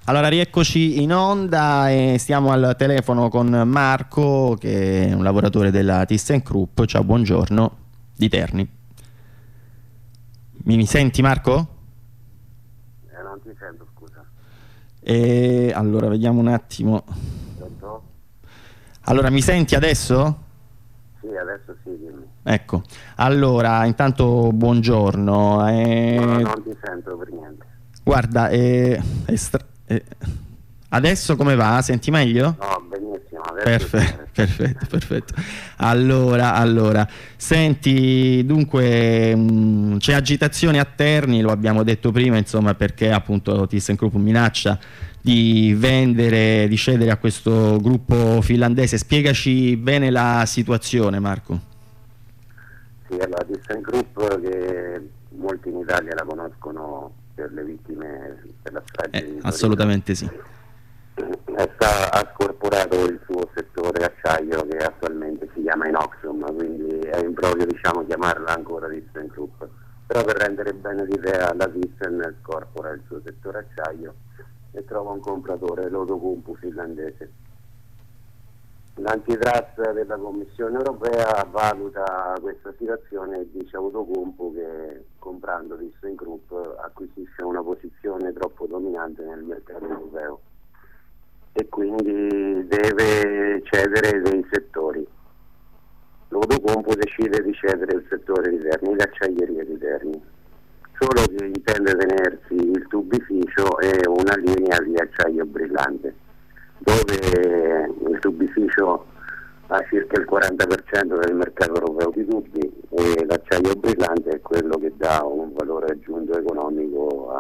Allora, rieccoci in onda e stiamo al telefono con Marco, che è un lavoratore della ThyssenKrupp. Ciao, buongiorno, di Terni. Mi senti, Marco? Non ti sento, scusa. Allora, vediamo un attimo. Pronto? Allora, mi senti adesso? Sì, adesso sì, dimmi. Ecco, allora, intanto buongiorno. No, non ti sento per niente. Guarda, adesso come va? Senti meglio? No, benissimo. Adesso Perfetto. Allora, senti, dunque, c'è agitazione a Terni, lo abbiamo detto prima, insomma, perché appunto ThyssenKrupp minaccia di vendere, di cedere a questo gruppo finlandese. Spiegaci bene la situazione, Marco. Sì, allora ThyssenKrupp, che molti in Italia la conoscono per le vittime per la strage di Torino. Assolutamente sì. Ha scorporato il suo settore acciaio, che attualmente si chiama Inoxium, quindi è improprio, diciamo, chiamarla ancora ThyssenKrupp. Però per rendere bene l'idea, la Thyssen scorpora il suo settore acciaio e trova un compratore, l'Outokumpu finlandese. L'antitrust della Commissione europea valuta questa situazione e dice a Outokumpu che comprando ThyssenKrupp acquisisce una posizione troppo dominante nel mercato europeo e quindi deve cedere dei settori. L'Outokumpu decide di cedere il settore di Terni, le acciaierie di Terni, solo che intende tenersi il tubificio e una linea di acciaio brillante, dove il tubificio ha circa il 40% del mercato europeo di tubi e l'acciaio brillante è quello che dà un valore aggiunto economico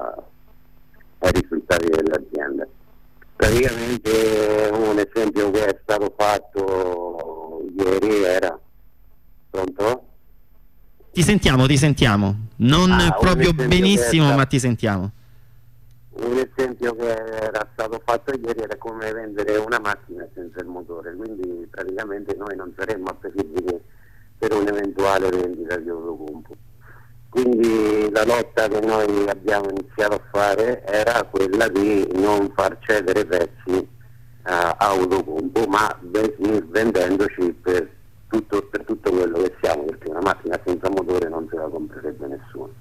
ai risultati dell'azienda. Praticamente un esempio che è stato fatto ieri era... Pronto? Ti sentiamo. Non proprio benissimo, ma ti sentiamo. Un esempio che era stato fatto ieri era come vendere una macchina senza il motore, quindi praticamente noi non saremmo appetibili per un'eventuale vendita di Outokumpu. Quindi la lotta che noi abbiamo iniziato a fare era quella di non far cedere pezzi a Outokumpu, ma vendendoci per tutto quello che siamo, perché una macchina senza motore non se la comprerebbe nessuno.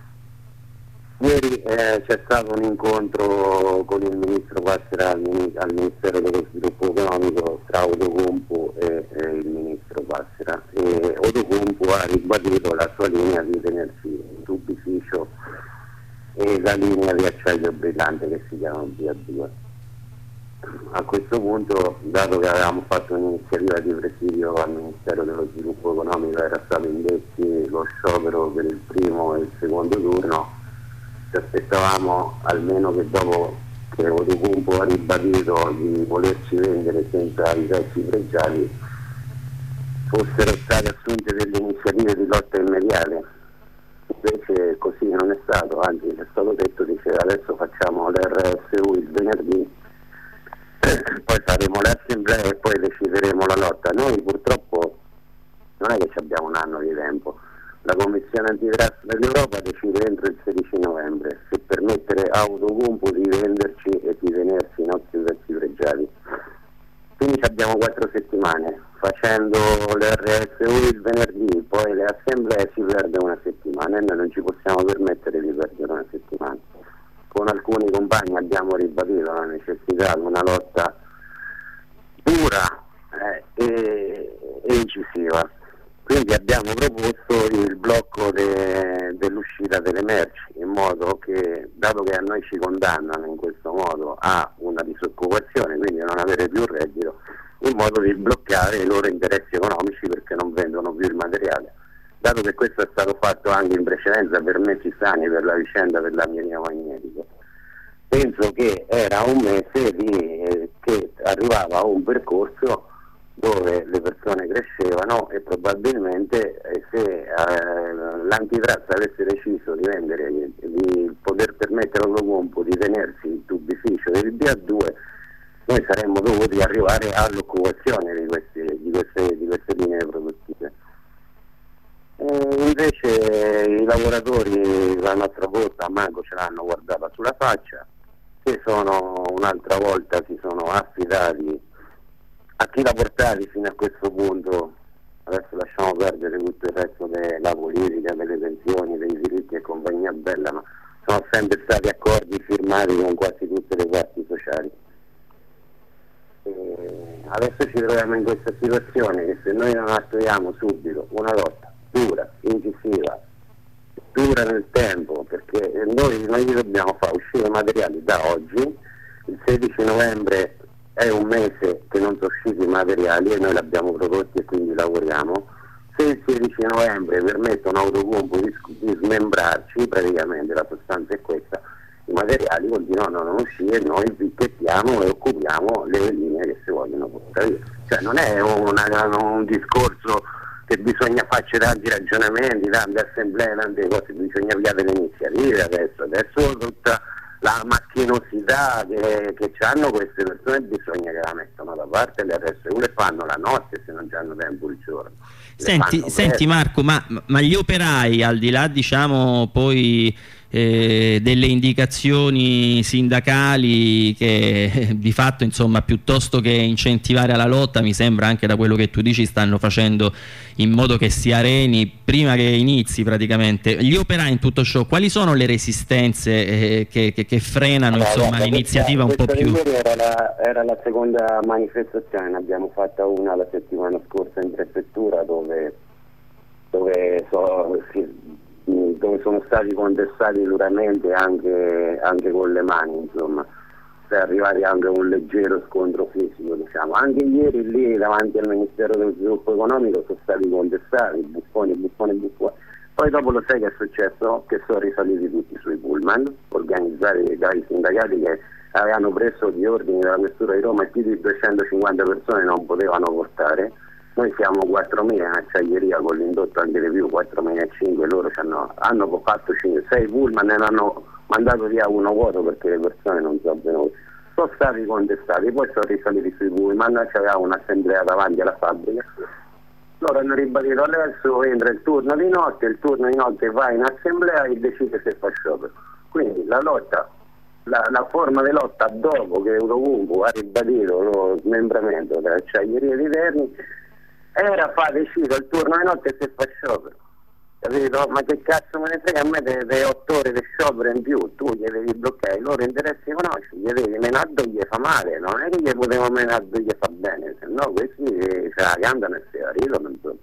Ieri c'è stato un incontro con il ministro Passera al Ministero dello Sviluppo Economico tra Outokumpu e il ministro Passera, e Outokumpu ha ribadito la sua linea di tenersi il tubificio e la linea di acciaio brillante che si chiama BA2. A questo punto, dato che avevamo fatto un'iniziativa di presidio al Ministero dello Sviluppo Economico, era stato indetto lo sciopero per il primo e il secondo turno, ci aspettavamo almeno che dopo che Outokumpu ha ribadito di volerci vendere senza i pezzi pregiati fossero state assunte delle iniziative di lotta immediate. Invece così non è stato, anzi è stato detto, diceva adesso facciamo l'RSU il venerdì, poi faremo l'assemblea e poi decideremo la lotta. Noi purtroppo non è che abbiamo un anno di tempo. La Commissione Antitrust dell'Europa decide entro il 16 novembre se permettere a Outokumpu di venderci e di tenersi i nostri pezzi pregiati. Quindi abbiamo 4 settimane, facendo l'RSU il venerdì, poi le assemblee si perde una settimana e noi non ci possiamo permettere di perdere una settimana. Con alcuni compagni abbiamo ribadito la necessità di una lotta dura e incisiva. Quindi abbiamo proposto il blocco dell'uscita delle merci, in modo che, dato che a noi ci condannano in questo modo a una disoccupazione, quindi non avere più reddito, in modo di bloccare i loro interessi economici perché non vendono più il materiale. Dato che questo è stato fatto anche in precedenza per mesi sani per la vicenda dell'amianto magnetico, penso che era un mese che arrivava a un percorso dove le persone crescevano e probabilmente se l'antitrust avesse deciso di vendere, di poter permettere all'Outokumpu di tenersi il tubificio del BA2, noi saremmo dovuti arrivare all'occupazione di queste linee produttive. Invece i lavoratori la nostra volta manco ce l'hanno guardata sulla faccia, che un'altra volta si sono affidati a chi l'ha portati fino a questo punto. Adesso lasciamo perdere tutto il resto della politica, delle pensioni, dei diritti e compagnia bella, ma sono sempre stati accordi firmati con quasi tutte le parti sociali. Adesso ci troviamo in questa situazione che se noi non attuiamo subito una lotta dura, incisiva, dura nel tempo, perché noi dobbiamo far uscire materiali da oggi. Il 16 novembre è un mese che non sono usciti i materiali e noi li abbiamo prodotti e quindi lavoriamo. Se il 16 novembre permette un autocompo di smembrarci, praticamente la sostanza è questa, i materiali continuano a non uscire, noi picchettiamo e occupiamo le linee che si vogliono portare via. Cioè non è un discorso che bisogna farci tanti ragionamenti, tante assemblee, tante cose, bisogna avviare le iniziative adesso tutta la macchinosità che hanno queste persone bisogna che la mettano da parte e le resto le fanno la notte se non hanno tempo il giorno. Senti Marco, ma gli operai, al di là diciamo poi delle indicazioni sindacali che di fatto insomma piuttosto che incentivare alla lotta, mi sembra anche da quello che tu dici stanno facendo in modo che si areni prima che inizi praticamente, gli operai in tutto ciò quali sono le resistenze che frenano insomma l'iniziativa un po' più? Era la seconda manifestazione, ne abbiamo fatta una la settimana scorsa in prefettura dove sono stati contestati duramente anche con le mani, insomma, per arrivare anche a un leggero scontro fisico, diciamo. Anche ieri lì davanti al Ministero dello Sviluppo Economico sono stati contestati, buffoni. Poi dopo lo sai che è successo? Che sono risaliti tutti sui pullman, organizzati dai sindacati che avevano preso gli ordini dalla Questura di Roma e più di 250 persone non potevano portare. Noi siamo 4.000 in acciaieria con l'indotto anche di più, 4.500, loro hanno fatto 6 pullman e ne hanno mandato via uno vuoto perché le persone non sono venute. Sono stati contestati, poi sono risaliti sui pullman, c'aveva un'assemblea davanti alla fabbrica. Loro hanno ribadito adesso entra il turno di notte va in assemblea e decide se fa sciopero. Quindi la lotta, la forma di lotta dopo che Eurocompo ha ribadito lo smembramento delle acciaierie di Terni era decidere il turno di notte se fa sciopero, capito? Ma che cazzo me ne frega a me delle 8 ore di sciopero in più, tu gli devi bloccare i loro interessi economici, gli devi menardo gli fa male, non è che gli potevo menardo gli fa bene, se no questi ce la cantano e se la ridono, insomma.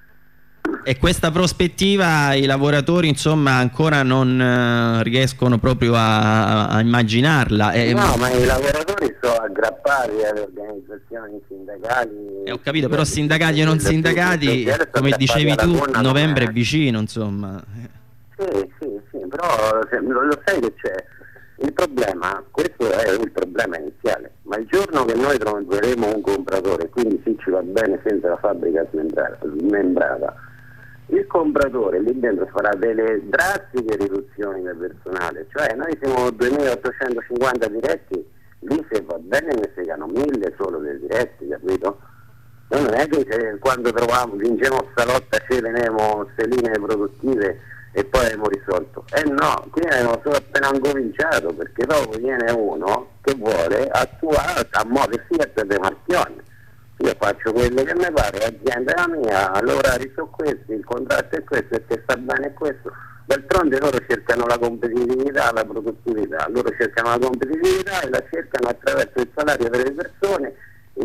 E questa prospettiva i lavoratori insomma ancora non riescono proprio a immaginarla. No, ma i lavoratori sono aggrappati alle organizzazioni sindacali. Ho capito, però sindacati e non sindacati, come dicevi tu, novembre è vicino, insomma. Sì, però lo sai che c'è il problema, questo è il problema iniziale, ma il giorno che noi troveremo un compratore, quindi sì ci va bene senza la fabbrica smembrata, il compratore lì dentro farà delle drastiche riduzioni del personale, cioè noi siamo 2.850 diretti, lì se va bene ne segano 1.000 solo dei diretti, capito? Noi non è che quando vinciamo sta lotta ci teniamo queste linee produttive e poi abbiamo risolto. No, qui abbiamo solo appena cominciato, perché dopo viene uno che vuole attuare a modo Fiat dei marchioni. Io faccio quello che mi pare, l'azienda è la mia, l'orario sono questi, il contratto è questo, e che sta bene è questo. D'altronde loro cercano la competitività, la produttività, loro cercano la competitività e la cercano attraverso il salario delle persone,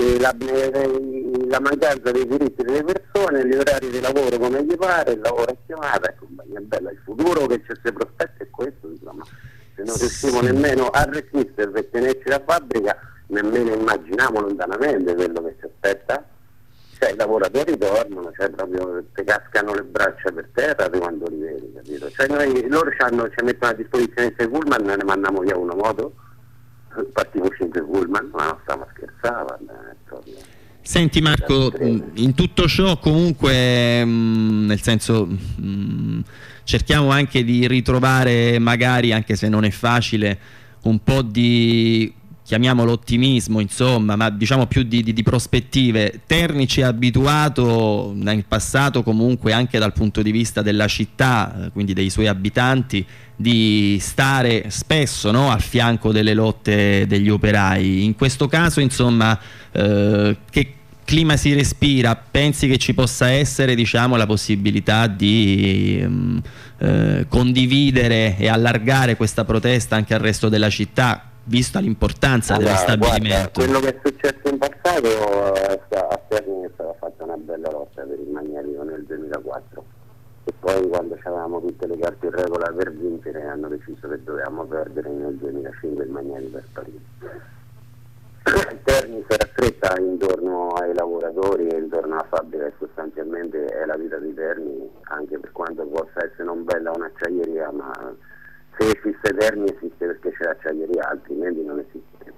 la mancanza dei diritti delle persone, gli orari di lavoro come gli pare, il lavoro a chiamata, compagnia bella. Il futuro che ci si prospetta è questo, insomma. Se non riusciamo nemmeno a resistere per tenerci la fabbrica, nemmeno immaginiamo lontanamente quello che ci aspetta. Cioè i lavoratori dormono, cioè proprio ti cascano le braccia per terra di quando li vedi, capito? Cioè loro ci mettono a disposizione 6 pullman, ne mandiamo via una moto, partiamo 5 pullman, ma non stiamo a scherzare. Senti Marco, in tutto ciò comunque, nel senso, cerchiamo anche di ritrovare magari, anche se non è facile, un po' di chiamiamolo ottimismo, insomma, ma diciamo più di prospettive. Terni ci ha abituato nel passato comunque anche dal punto di vista della città, quindi dei suoi abitanti, di stare spesso, no, al fianco delle lotte degli operai. In questo caso, insomma, che clima si respira? Pensi che ci possa essere, diciamo, la possibilità di condividere e allargare questa protesta anche al resto della città, vista l'importanza dello stabilimento? Guarda, quello che è successo in passato, a Terni è stata fatta una bella lotta per il Magnarino nel 2004, e poi quando avevamo tutte le carte in regola per vincere hanno deciso che dovevamo perdere nel 2005 il Magnarino per Parigi. Terni si era stretta intorno ai lavoratori e intorno alla fabbrica, e sostanzialmente è la vita di Terni, anche per quanto possa essere non bella un'acciaieria, ma se esiste Terni esiste perché c'è l'acciaieria, altrimenti non esiste.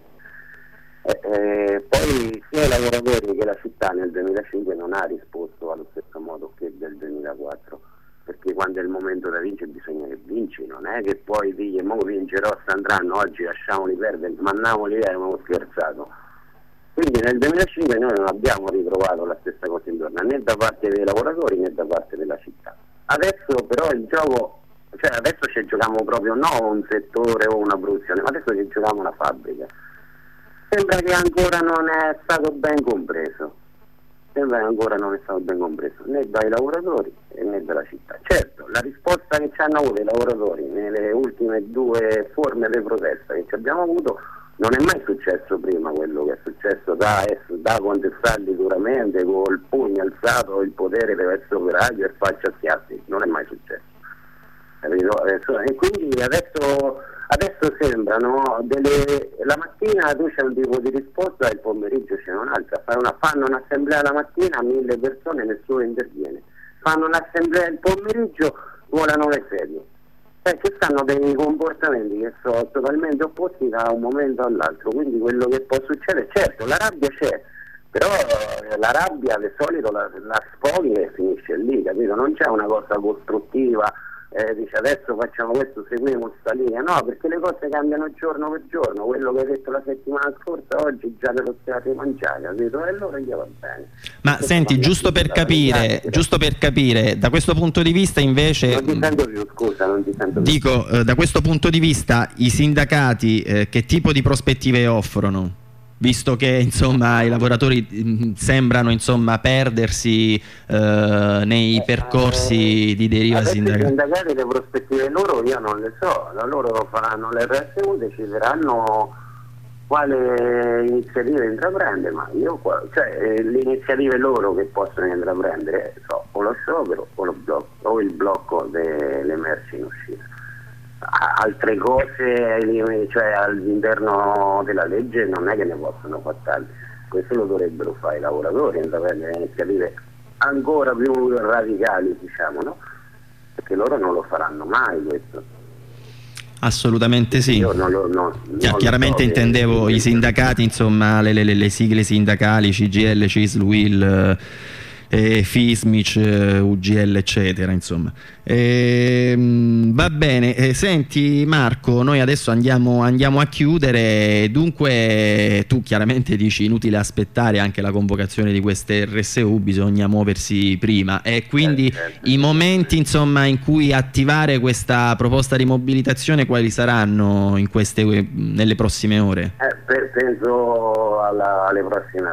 Poi sia i lavoratori che la città nel 2005 non ha risposto allo stesso modo che del 2004, perché quando è il momento da vincere bisogna che vinci, non è che poi digli mo vincerò, andranno oggi, lasciamoli perdere, mandiamoli via, abbiamo scherzato. Quindi nel 2005 noi non abbiamo ritrovato la stessa cosa intorno, né da parte dei lavoratori né da parte della città. Adesso però il gioco, cioè adesso ci giochiamo proprio non un settore o una produzione, ma adesso ci giochiamo una fabbrica. Sembra che ancora non è stato ben compreso. Né dai lavoratori né dalla città. Certo, la risposta che ci hanno avuto i lavoratori nelle ultime due forme di protesta che ci abbiamo avuto non è mai successo prima, quello che è successo da contestarli duramente col pugno alzato, il potere deve essere operario e faccia schiaffi, non è mai successo, capito? E quindi adesso sembrano la mattina tu c'è un tipo di risposta e il pomeriggio c'è un'altra. Fanno un'assemblea la mattina, 1000 persone, nessuno interviene. Fanno un'assemblea il pomeriggio, volano le sedie. Ci stanno dei comportamenti che sono totalmente opposti da un momento all'altro, quindi quello che può succedere, certo la rabbia c'è, però la rabbia di solito la sfoghi e finisce lì, capito? Non c'è una cosa costruttiva. Dice adesso facciamo questo, seguiamo questa linea, no, perché le cose cambiano giorno per giorno. Quello che hai detto la settimana scorsa oggi già te lo stai rimangiare, capito? E allora gli va bene. Ma questo senti, giusto per capire, da questo punto di vista invece non ti sento più, scusa, non ti sento più. Dico, da questo punto di vista i sindacati che tipo di prospettive offrono? Visto che insomma i lavoratori sembrano insomma perdersi nei percorsi di deriva sindacale. I sindacati, le prospettive loro io non le so, loro faranno le RSU, decideranno quale iniziative intraprendere, ma le iniziative loro che possono intraprendere o lo sciopero o il blocco delle merci in uscita. Altre cose, cioè all'interno della legge non è che ne possono fare, questo lo dovrebbero fare i lavoratori, intraprendere iniziative ancora più radicali, diciamo, no? Perché loro non lo faranno mai questo. Assolutamente sì. Io chiaramente intendevo i sindacati, insomma le sigle sindacali CGIL, CISL, UIL, FISMIC, UGL eccetera, insomma. Va bene, senti Marco, noi adesso andiamo a chiudere, dunque tu chiaramente dici inutile aspettare anche la convocazione di queste RSU, bisogna muoversi prima, e quindi i momenti insomma in cui attivare questa proposta di mobilitazione quali saranno nelle prossime ore? Penso alle prossime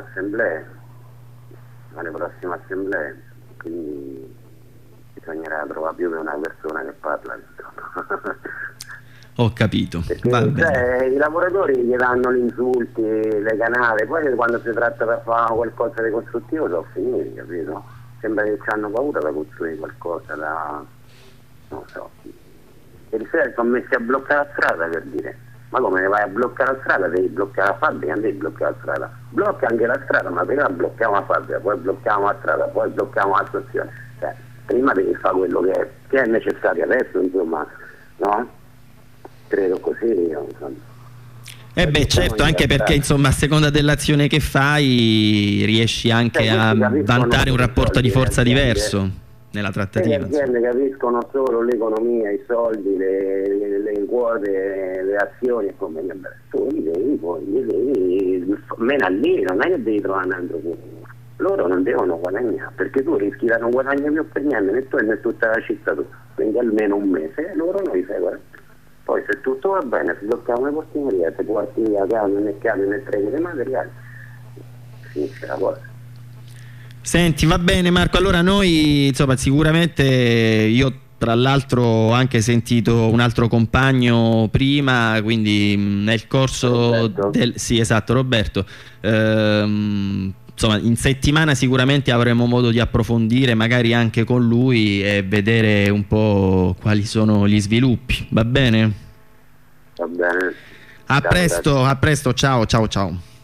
assemblee, quindi bisognerà trovare più di una persona che parla, insomma. Ho capito. Perché, i lavoratori gli danno gli insulti, le canale, poi quando si tratta di fare qualcosa di costruttivo sono finiti, capito? Sembra che hanno paura da costruire qualcosa, non so. Ieri sera sono messi a bloccare la strada, per dire. Ma come vai a bloccare la strada? Devi bloccare la fabbrica, non devi bloccare la strada. Blocca anche la strada, ma prima blocchiamo la fabbrica, poi blocchiamo la strada, poi blocchiamo la stazione. Prima devi fare quello che è necessario adesso, insomma, no? Credo così, insomma. Certo, anche perché insomma a seconda dell'azione che fai riesci anche a vantare un rapporto di forza diverso. nella E trattativa. le aziende capiscono solo l'economia, i soldi, le quote, le azioni e come tu li devi menare, non è che devi trovare un altro punto. Loro non devono guadagnare, perché tu rischi da non guadagnare più per niente né tu né tutta la città, quindi almeno un mese, e loro non li fai guardare. Poi se tutto va bene, si toccano le portinerie, si porti via camion né treni dei materiali, finisce la cosa. Senti, va bene Marco, allora noi insomma sicuramente, io tra l'altro ho anche sentito un altro compagno prima, quindi nel corso Roberto? sì, esatto, Roberto, insomma in settimana sicuramente avremo modo di approfondire magari anche con lui e vedere un po' quali sono gli sviluppi, va bene? Va bene. A Ciao, presto, ciao ciao ciao.